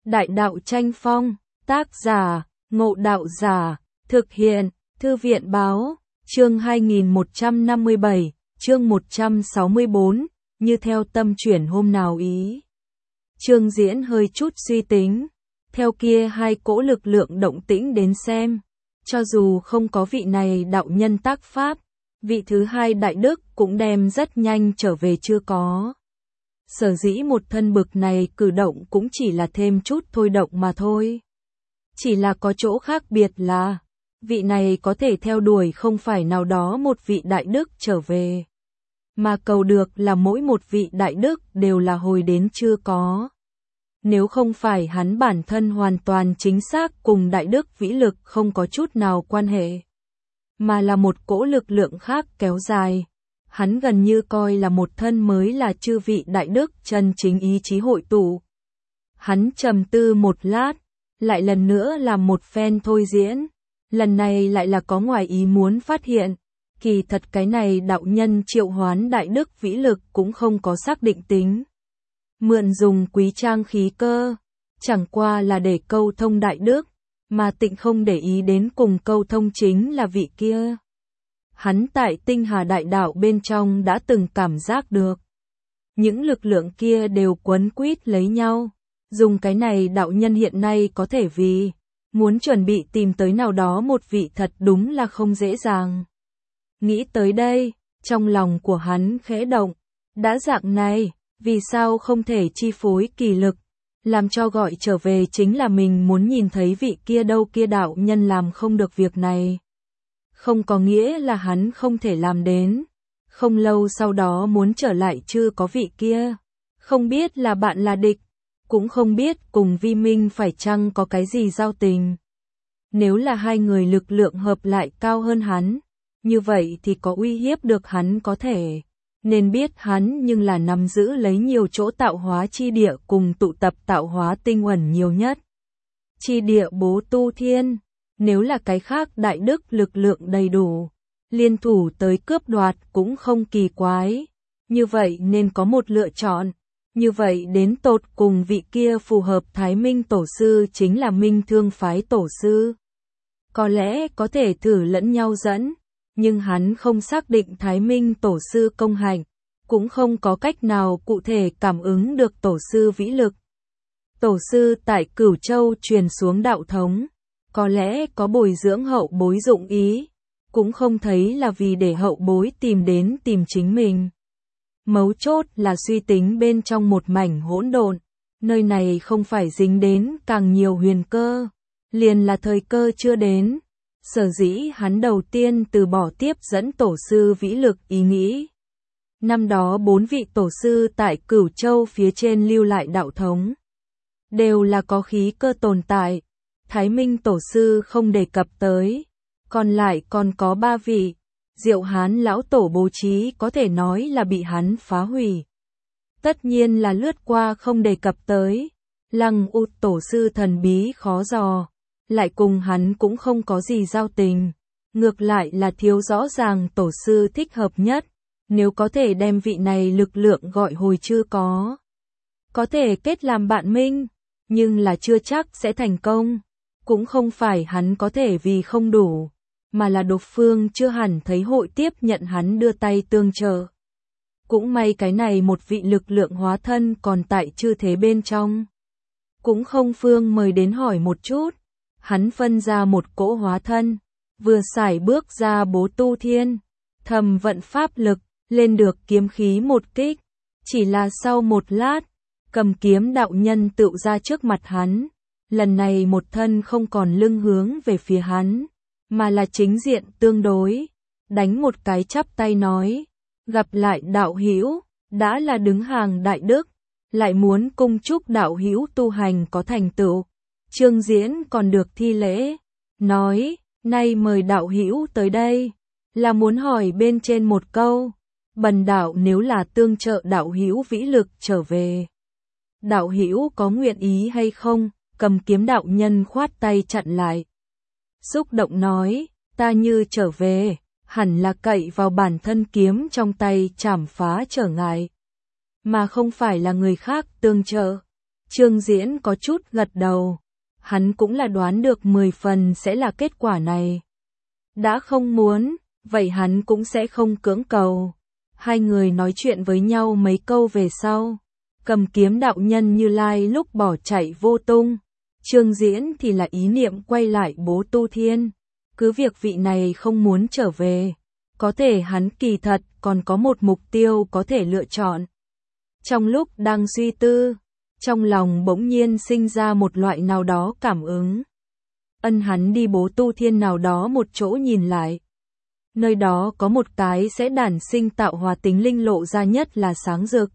Đại đạo tranh phong, tác giả, Ngộ Đạo Giả, thực hiện, Thư viện báo, chương 2157, chương 164, như theo tâm chuyển hôm nào ý. Trương Diễn hơi chút suy tính, theo kia hai cỗ lực lượng động tĩnh đến xem, cho dù không có vị này đạo nhân tác pháp, vị thứ hai đại đức cũng đem rất nhanh trở về chưa có. Sở dĩ một thân bực này cử động cũng chỉ là thêm chút thôi động mà thôi. Chỉ là có chỗ khác biệt là, vị này có thể theo đuổi không phải nào đó một vị đại đức trở về, mà cầu được là mỗi một vị đại đức đều là hồi đến chưa có. Nếu không phải hắn bản thân hoàn toàn chính xác cùng đại đức vĩ lực không có chút nào quan hệ, mà là một cỗ lực lượng khác kéo dài, hắn gần như coi là một thân mới là chư vị đại đức chân chính ý chí hội tụ. Hắn trầm tư một lát, lại lần nữa làm một phen thôi diễn, lần này lại là có ngoài ý muốn phát hiện, kỳ thật cái này đạo nhân triệu hoán đại đức vĩ lực cũng không có xác định tính. Mượn dùng quý trang khí cơ, chẳng qua là để câu thông đại đức, mà tịnh không để ý đến cùng câu thông chính là vị kia. Hắn tại tinh hà đại đạo bên trong đã từng cảm giác được. Những lực lượng kia đều quấn quýt lấy nhau. Dùng cái này đạo nhân hiện nay có thể vì muốn chuẩn bị tìm tới nào đó một vị thật đúng là không dễ dàng. Nghĩ tới đây, trong lòng của hắn khẽ động. Đã dạng này, vì sao không thể chi phối kỳ lực, làm cho gọi trở về chính là mình muốn nhìn thấy vị kia đâu kia đạo nhân làm không được việc này. Không có nghĩa là hắn không thể làm đến. Không lâu sau đó muốn trở lại chưa có vị kia. Không biết là bạn là địch, cũng không biết cùng Vi Minh phải chăng có cái gì giao tình. Nếu là hai người lực lượng hợp lại cao hơn hắn, như vậy thì có uy hiếp được hắn có thể. Nên biết hắn nhưng là nắm giữ lấy nhiều chỗ tạo hóa chi địa cùng tụ tập tạo hóa tinh uẩn nhiều nhất. Chi địa bố tu thiên, nếu là cái khác đại đức lực lượng đầy đủ, liên thủ tới cướp đoạt cũng không kỳ quái. Như vậy nên có một lựa chọn. Như vậy đến tột cùng vị kia phù hợp Thái Minh Tổ Sư chính là Minh Thương Phái Tổ Sư. Có lẽ có thể thử lẫn nhau dẫn, nhưng hắn không xác định Thái Minh Tổ Sư công hạnh, cũng không có cách nào cụ thể cảm ứng được Tổ Sư vĩ lực. Tổ Sư tại Cửu Châu truyền xuống đạo thống, có lẽ có bồi dưỡng hậu bối dụng ý, cũng không thấy là vì để hậu bối tìm chính mình. Mấu chốt là suy tính bên trong một mảnh hỗn độn, nơi này không phải dính đến càng nhiều huyền cơ, liền là thời cơ chưa đến. Sở dĩ hắn đầu tiên từ bỏ tiếp dẫn Tổ Sư vĩ lực ý nghĩ. Năm đó 4 vị Tổ Sư tại Cửu Châu phía trên lưu lại đạo thống, đều là có khí cơ tồn tại. Thái Minh Tổ Sư không đề cập tới, còn lại còn có 3 vị. Diệu Hán lão tổ bố trí có thể nói là bị hắn phá hủy. Tất nhiên là lướt qua không đề cập tới. Lăng U Tổ Sư thần bí khó dò, lại cùng hắn cũng không có gì giao tình. Ngược lại là thiếu rõ ràng Tổ Sư thích hợp nhất, nếu có thể đem vị này lực lượng gọi hồi chưa có. Có thể kết làm bạn minh, nhưng là chưa chắc sẽ thành công. Cũng không phải hắn có thể vì không đủ, mà là độc phương chưa hẳn thấy hội tiếp nhận hắn đưa tay tương trợ. Cũng may cái này một vị lực lượng hóa thân còn tại chư thế bên trong. Cũng không phương mời đến hỏi một chút, hắn phân ra một cỗ hóa thân, vừa xài bước ra bố tu thiên, thầm vận pháp lực, lên được kiếm khí một kích. Chỉ là sau một lát, cầm kiếm đạo nhân tựu ra trước mặt hắn, lần này một thân không còn lưng hướng về phía hắn, mà là chính diện tương đối, đánh một cái chắp tay nói, gặp lại đạo hữu, đã là đứng hàng đại đức, lại muốn cung chúc đạo hữu tu hành có thành tựu. Trương Diễn còn được thi lễ, nói, nay mời đạo hữu tới đây, là muốn hỏi bên trên một câu, bần đạo nếu là tương trợ đạo hữu vĩ lực trở về, đạo hữu có nguyện ý hay không? Cầm kiếm đạo nhân khoát tay chặn lại. Xúc động nói, ta như trở về, hẳn là cậy vào bản thân kiếm trong tay chảm phá trở ngại, mà không phải là người khác tương trợ. Trương Diễn có chút gật đầu. Hắn cũng là đoán được 10 phần sẽ là kết quả này. Đã không muốn, vậy hắn cũng sẽ không cưỡng cầu. Hai người nói chuyện với nhau mấy câu về sau. Cầm kiếm đạo nhân Như Lai lúc bỏ chạy vô tung. Trương Diễn thì là ý niệm quay lại bố Tu Thiên. Cứ việc vị này không muốn trở về. Có thể hắn kỳ thật còn có một mục tiêu có thể lựa chọn. Trong lúc đang suy tư, trong lòng bỗng nhiên sinh ra một loại nào đó cảm ứng. Hắn đi bố Tu Thiên nào đó một chỗ nhìn lại. Nơi đó có một cái sẽ đản sinh tạo hóa tính linh lộ ra nhất là sáng rực.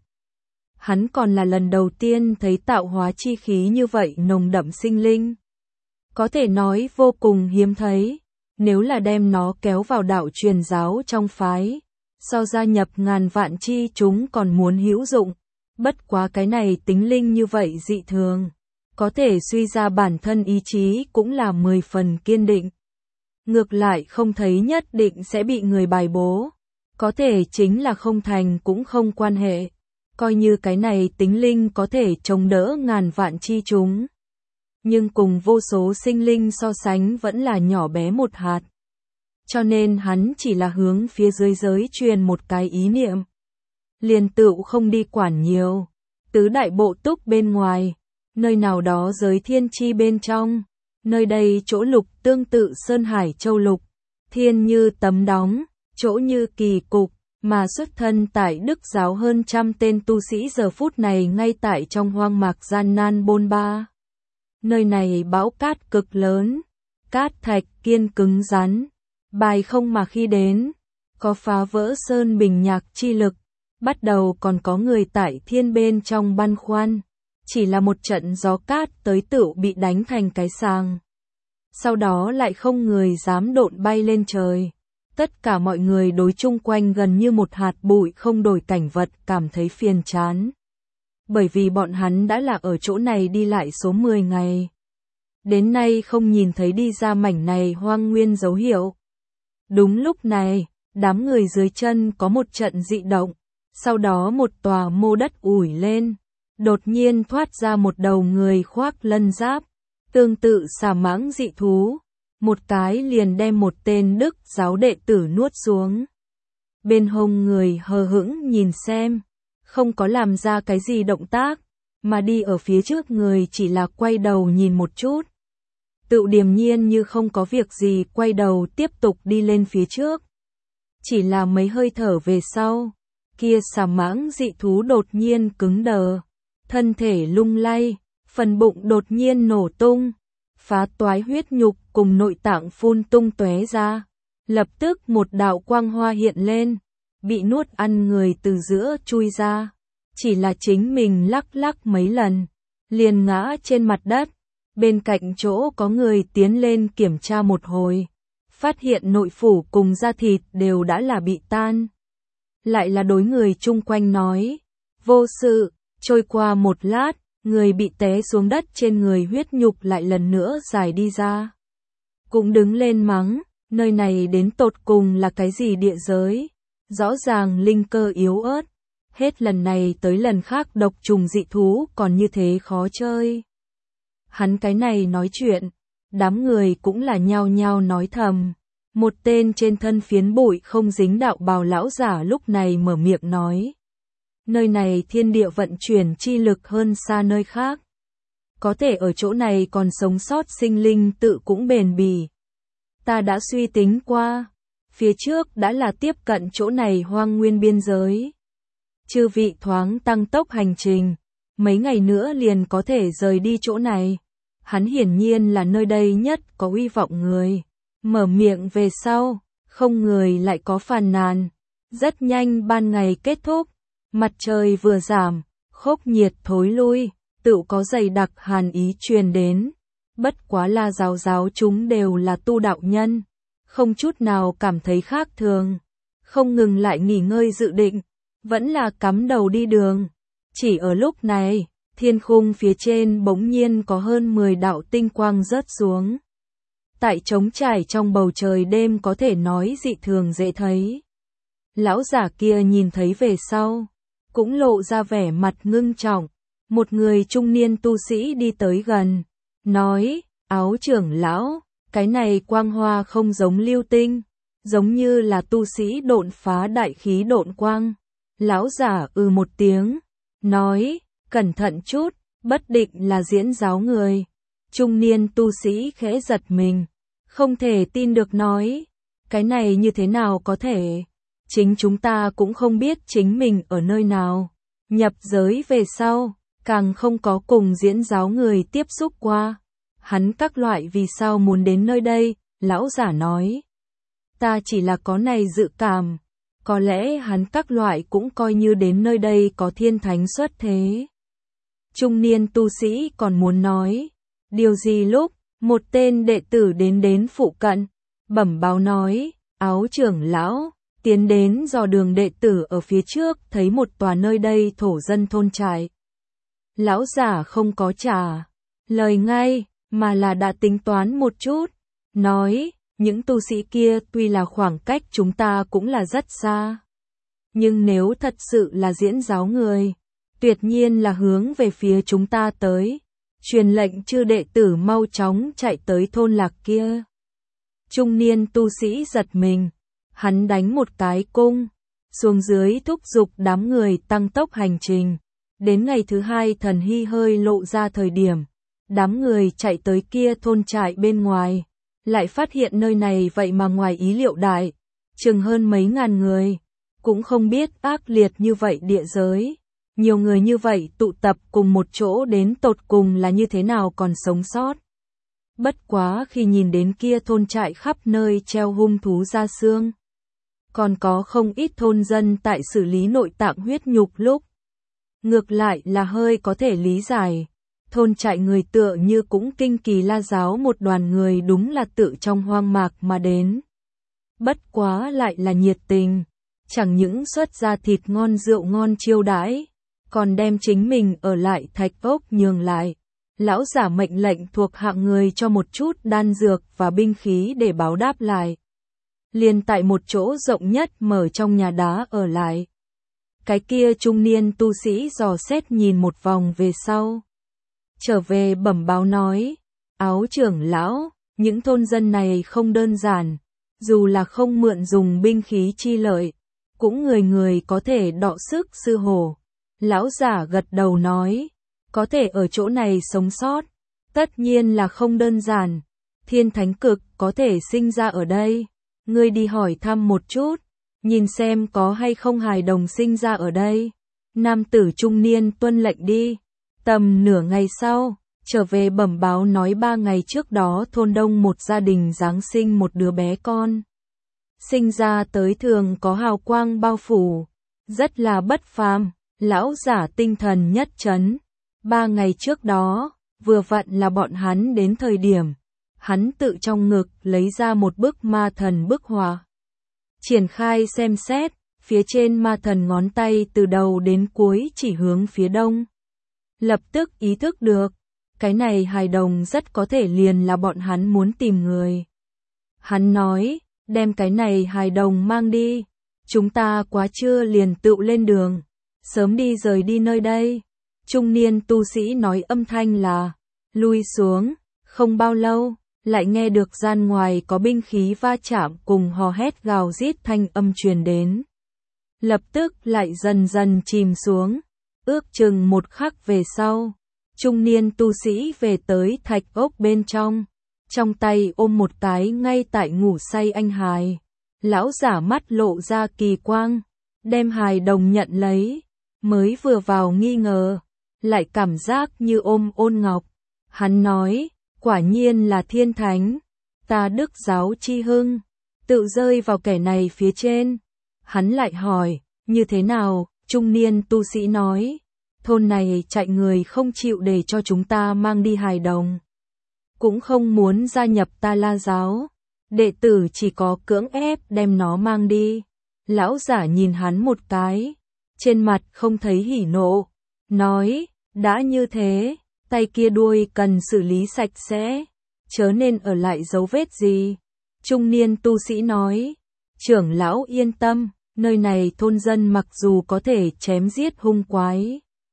Hắn còn là lần đầu tiên thấy tạo hóa chi khí như vậy nồng đậm sinh linh. Có thể nói vô cùng hiếm thấy. Nếu là đem nó kéo vào đạo truyền giáo trong phái, so gia nhập ngàn vạn chi chúng còn muốn hữu dụng. Bất quá cái này tính linh như vậy dị thường, có thể suy ra bản thân ý chí cũng là 10 phần kiên định. Ngược lại không thấy nhất định sẽ bị người bài bố, có thể chính là không thành cũng không quan hệ, coi như cái này tính linh có thể chống đỡ ngàn vạn chi chúng. Nhưng cùng vô số sinh linh so sánh vẫn là nhỏ bé một hạt. Cho nên hắn chỉ là hướng phía dưới giới truyền một cái ý niệm. Liền tựu không đi quản nhiều. Tứ đại bộ túc bên ngoài, nơi nào đó giới thiên chi bên trong, nơi đây chỗ lục tương tự Sơn Hải Châu Lục, thiên như tấm đóng, chỗ như kỳ cục, mà xuất thân tại Đức giáo hơn trăm tên tu sĩ giờ phút này ngay tại trong hoang mạc gian nan bôn ba. Nơi này bão cát cực lớn, cát thạch kiên cứng rắn, bài không mà khi đến, có phá vỡ sơn bình nhạc chi lực, bắt đầu còn có người tại thiên bên trong băn khoăn, chỉ là một trận gió cát tới tựu bị đánh thành cái sàng. Sau đó lại không người dám độn bay lên trời. Tất cả mọi người đối chung quanh gần như một hạt bụi không đổi cảnh vật cảm thấy phiền chán. Bởi vì bọn hắn đã là ở chỗ này đi lại số 10 ngày. Đến nay không nhìn thấy đi ra mảnh này hoang nguyên dấu hiệu. Đúng lúc này, đám người dưới chân có một trận dị động. Sau đó một tòa mô đất ủi lên. Đột nhiên thoát ra một đầu người khoác lân giáp. Tương tự xà mãng dị thú. Một cái liền đem một tên Đức giáo đệ tử nuốt xuống. Bên hông người hờ hững nhìn xem. Không có làm ra cái gì động tác. Mà đi ở phía trước người chỉ là quay đầu nhìn một chút. Tự điềm nhiên như không có việc gì quay đầu tiếp tục đi lên phía trước. Chỉ là mấy hơi thở về sau. Kia xà mãng dị thú đột nhiên cứng đờ. Thân thể lung lay. Phần bụng đột nhiên nổ tung. Phá toái huyết nhục cùng nội tạng phun tung tóe ra. Lập tức một đạo quang hoa hiện lên. Bị nuốt ăn người từ giữa chui ra. Chỉ là chính mình lắc lắc mấy lần. Liền ngã trên mặt đất. Bên cạnh chỗ có người tiến lên kiểm tra một hồi. Phát hiện nội phủ cùng da thịt đều đã là bị tan. Lại là đối người chung quanh nói. Vô sự, trôi qua một lát. Người bị té xuống đất trên người huyết nhục lại lần nữa dài đi ra. Cũng đứng lên mắng, nơi này đến tột cùng là cái gì địa giới? Rõ ràng linh cơ yếu ớt. Hết lần này tới lần khác độc trùng dị thú còn như thế khó chơi. Hắn cái này nói chuyện, đám người cũng là nhao nhao nói thầm. Một tên trên thân phiến bụi không dính đạo bào lão giả lúc này mở miệng nói. Nơi này thiên địa vận chuyển chi lực hơn xa nơi khác. Có thể ở chỗ này còn sống sót sinh linh tự cũng bền bỉ. Ta đã suy tính qua, phía trước đã là tiếp cận chỗ này hoang nguyên biên giới. Chư vị thoáng tăng tốc hành trình, mấy ngày nữa liền có thể rời đi chỗ này. Hắn hiển nhiên là nơi đây nhất có uy vọng người. Mở miệng về sau, không người lại có phàn nàn. Rất nhanh ban ngày kết thúc. Mặt trời vừa giảm, khốc nhiệt thối lui, tự có dày đặc hàn ý truyền đến. Bất quá là giáo chúng đều là tu đạo nhân, không chút nào cảm thấy khác thường. Không ngừng lại nghỉ ngơi dự định, vẫn là cắm đầu đi đường. Chỉ ở lúc này, thiên khung phía trên bỗng nhiên có hơn 10 đạo tinh quang rớt xuống. Tại trống trải trong bầu trời đêm có thể nói dị thường dễ thấy. Lão giả kia nhìn thấy về sau. Cũng lộ ra vẻ mặt ngưng trọng, Một người trung niên tu sĩ đi tới gần, nói, Áo trưởng lão, cái này quang hoa không giống lưu tinh, giống như là tu sĩ độn phá đại khí độn quang. Lão giả một tiếng, nói, cẩn thận chút, bất định là diễn giáo người. Trung niên tu sĩ khẽ giật mình, không thể tin được nói, cái này như thế nào có thể? Chính chúng ta cũng không biết chính mình ở nơi nào. Nhập giới về sau, càng không có cùng diễn giáo người tiếp xúc qua. Hắn các loại vì sao muốn đến nơi đây, lão giả nói. Ta chỉ là có này dự cảm, có lẽ hắn các loại cũng coi như đến nơi đây có thiên thánh xuất thế. Trung niên tu sĩ còn muốn nói, điều gì lúc, một tên đệ tử đến phụ cận, bẩm báo nói, Áo trưởng lão, tiến đến dò đường đệ tử ở phía trước thấy một tòa nơi đây thổ dân thôn trại. Lão giả không có trả lời ngay, mà là đã tính toán một chút, nói, những tu sĩ kia tuy là khoảng cách chúng ta cũng là rất xa. Nhưng nếu thật sự là diễn giáo người, tuyệt nhiên là hướng về phía chúng ta tới, truyền lệnh chư đệ tử mau chóng chạy tới thôn lạc kia. Trung niên tu sĩ giật mình, hắn đánh một cái cung, xuống dưới thúc giục đám người tăng tốc hành trình. Đến ngày thứ hai thần hy hơi lộ ra thời điểm, đám người chạy tới kia thôn trại bên ngoài, lại phát hiện nơi này vậy mà ngoài ý liệu đại, chừng hơn mấy ngàn người, cũng không biết ác liệt như vậy địa giới. Nhiều người như vậy tụ tập cùng một chỗ đến tột cùng là như thế nào còn sống sót. Bất quá khi nhìn đến kia thôn trại khắp nơi treo hung thú da xương. Còn có không ít thôn dân tại xử lý nội tạng huyết nhục lúc. Ngược lại là hơi có thể lý giải. Thôn trại người tựa như cũng kinh kỳ la giáo một đoàn người đúng là tự trong hoang mạc mà đến. Bất quá lại là nhiệt tình. Chẳng những xuất ra thịt ngon rượu ngon chiêu đãi, còn đem chính mình ở lại thạch ốc nhường lại. Lão giả mệnh lệnh thuộc hạng người cho một chút đan dược và binh khí để báo đáp lại. Liền tại một chỗ rộng nhất mở trong nhà đá ở lại. Cái kia trung niên tu sĩ dò xét nhìn một vòng về sau. Trở về bẩm báo nói, Áo trưởng lão, những thôn dân này không đơn giản, dù là không mượn dùng binh khí chi lợi, cũng người người có thể đọ sức sư hổ. Lão giả gật đầu nói, có thể ở chỗ này sống sót, tất nhiên là không đơn giản, thiên thánh cực có thể sinh ra ở đây, ngươi đi hỏi thăm một chút, nhìn xem có hay không hài đồng sinh ra ở đây. Nam tử trung niên tuân lệnh đi, tầm nửa ngày sau, trở về bẩm báo nói 3 ngày trước đó thôn đông một gia đình giáng sinh một đứa bé con. Sinh ra tới thường có hào quang bao phủ, rất là bất phàm. Lão giả tinh thần nhất chấn. 3 ngày trước đó, vừa vặn là bọn hắn đến thời điểm, hắn tự trong ngực lấy ra một bức ma thần bức họa. Triển khai xem xét, phía trên ma thần ngón tay từ đầu đến cuối chỉ hướng phía đông. Lập tức ý thức được, cái này hài đồng rất có thể liền là bọn hắn muốn tìm người. Hắn nói, đem cái này hài đồng mang đi, chúng ta quá trưa liền tựu lên đường. Sớm đi rời đi nơi đây. Trung niên tu sĩ nói âm thanh là lui xuống, không bao lâu, lại nghe được gian ngoài có binh khí va chạm cùng hò hét gào rít thanh âm truyền đến. Lập tức lại dần dần chìm xuống, ước chừng một khắc về sau, trung niên tu sĩ về tới thạch ốc bên trong tay ôm một cái ngay tại ngủ say anh hài. Lão giả mắt lộ ra kỳ quang, đem hài đồng nhận lấy. Mới vừa vào nghi ngờ, lại cảm giác như ôm ôn ngọc. Hắn nói, quả nhiên là thiên thánh, ta đức giáo chi hưng, tự rơi vào kẻ này phía trên. Hắn lại hỏi, như thế nào? Trung niên tu sĩ nói, thôn này chạy người không chịu để cho chúng ta mang đi hài đồng, cũng không muốn gia nhập ta La giáo, đệ tử chỉ có cưỡng ép đem nó mang đi. Lão giả nhìn hắn một cái, trên mặt không thấy hỉ nộ, nói, đã như thế, tay kia đuôi cần xử lý sạch sẽ, chớ nên ở lại dấu vết gì. Trung niên tu sĩ nói, trưởng lão yên tâm, nơi này thôn dân mặc dù có thể chém giết hung quái,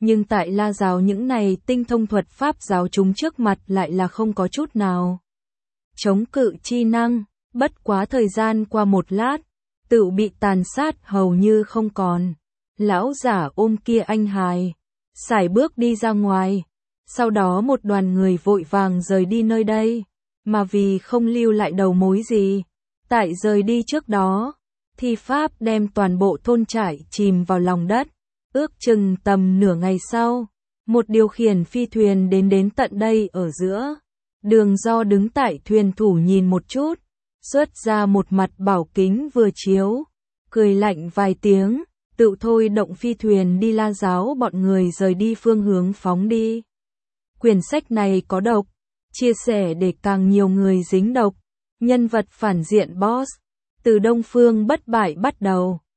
nhưng tại La giáo những này tinh thông thuật pháp giáo chúng trước mặt lại là không có chút nào chống cự chi năng, bất quá thời gian qua một lát, tự bị tàn sát hầu như không còn. Lão giả ôm kia anh hài, sải bước đi ra ngoài, sau đó một đoàn người vội vàng rời đi nơi đây, mà vì không lưu lại đầu mối gì, tại rời đi trước đó, thi pháp đem toàn bộ thôn trải chìm vào lòng đất, ước chừng tầm nửa ngày sau, một điều khiển phi thuyền đến tận đây ở giữa. Đường Do đứng tại thuyền thủ nhìn một chút, xuất ra một mặt bảo kính vừa chiếu, cười lạnh vài tiếng, tự thôi động phi thuyền đi La giáo bọn người rời đi phương hướng phóng đi. Quyển sách này có độc, chia sẻ để càng nhiều người dính độc, nhân vật phản diện boss, từ Đông Phương bất bại bắt đầu.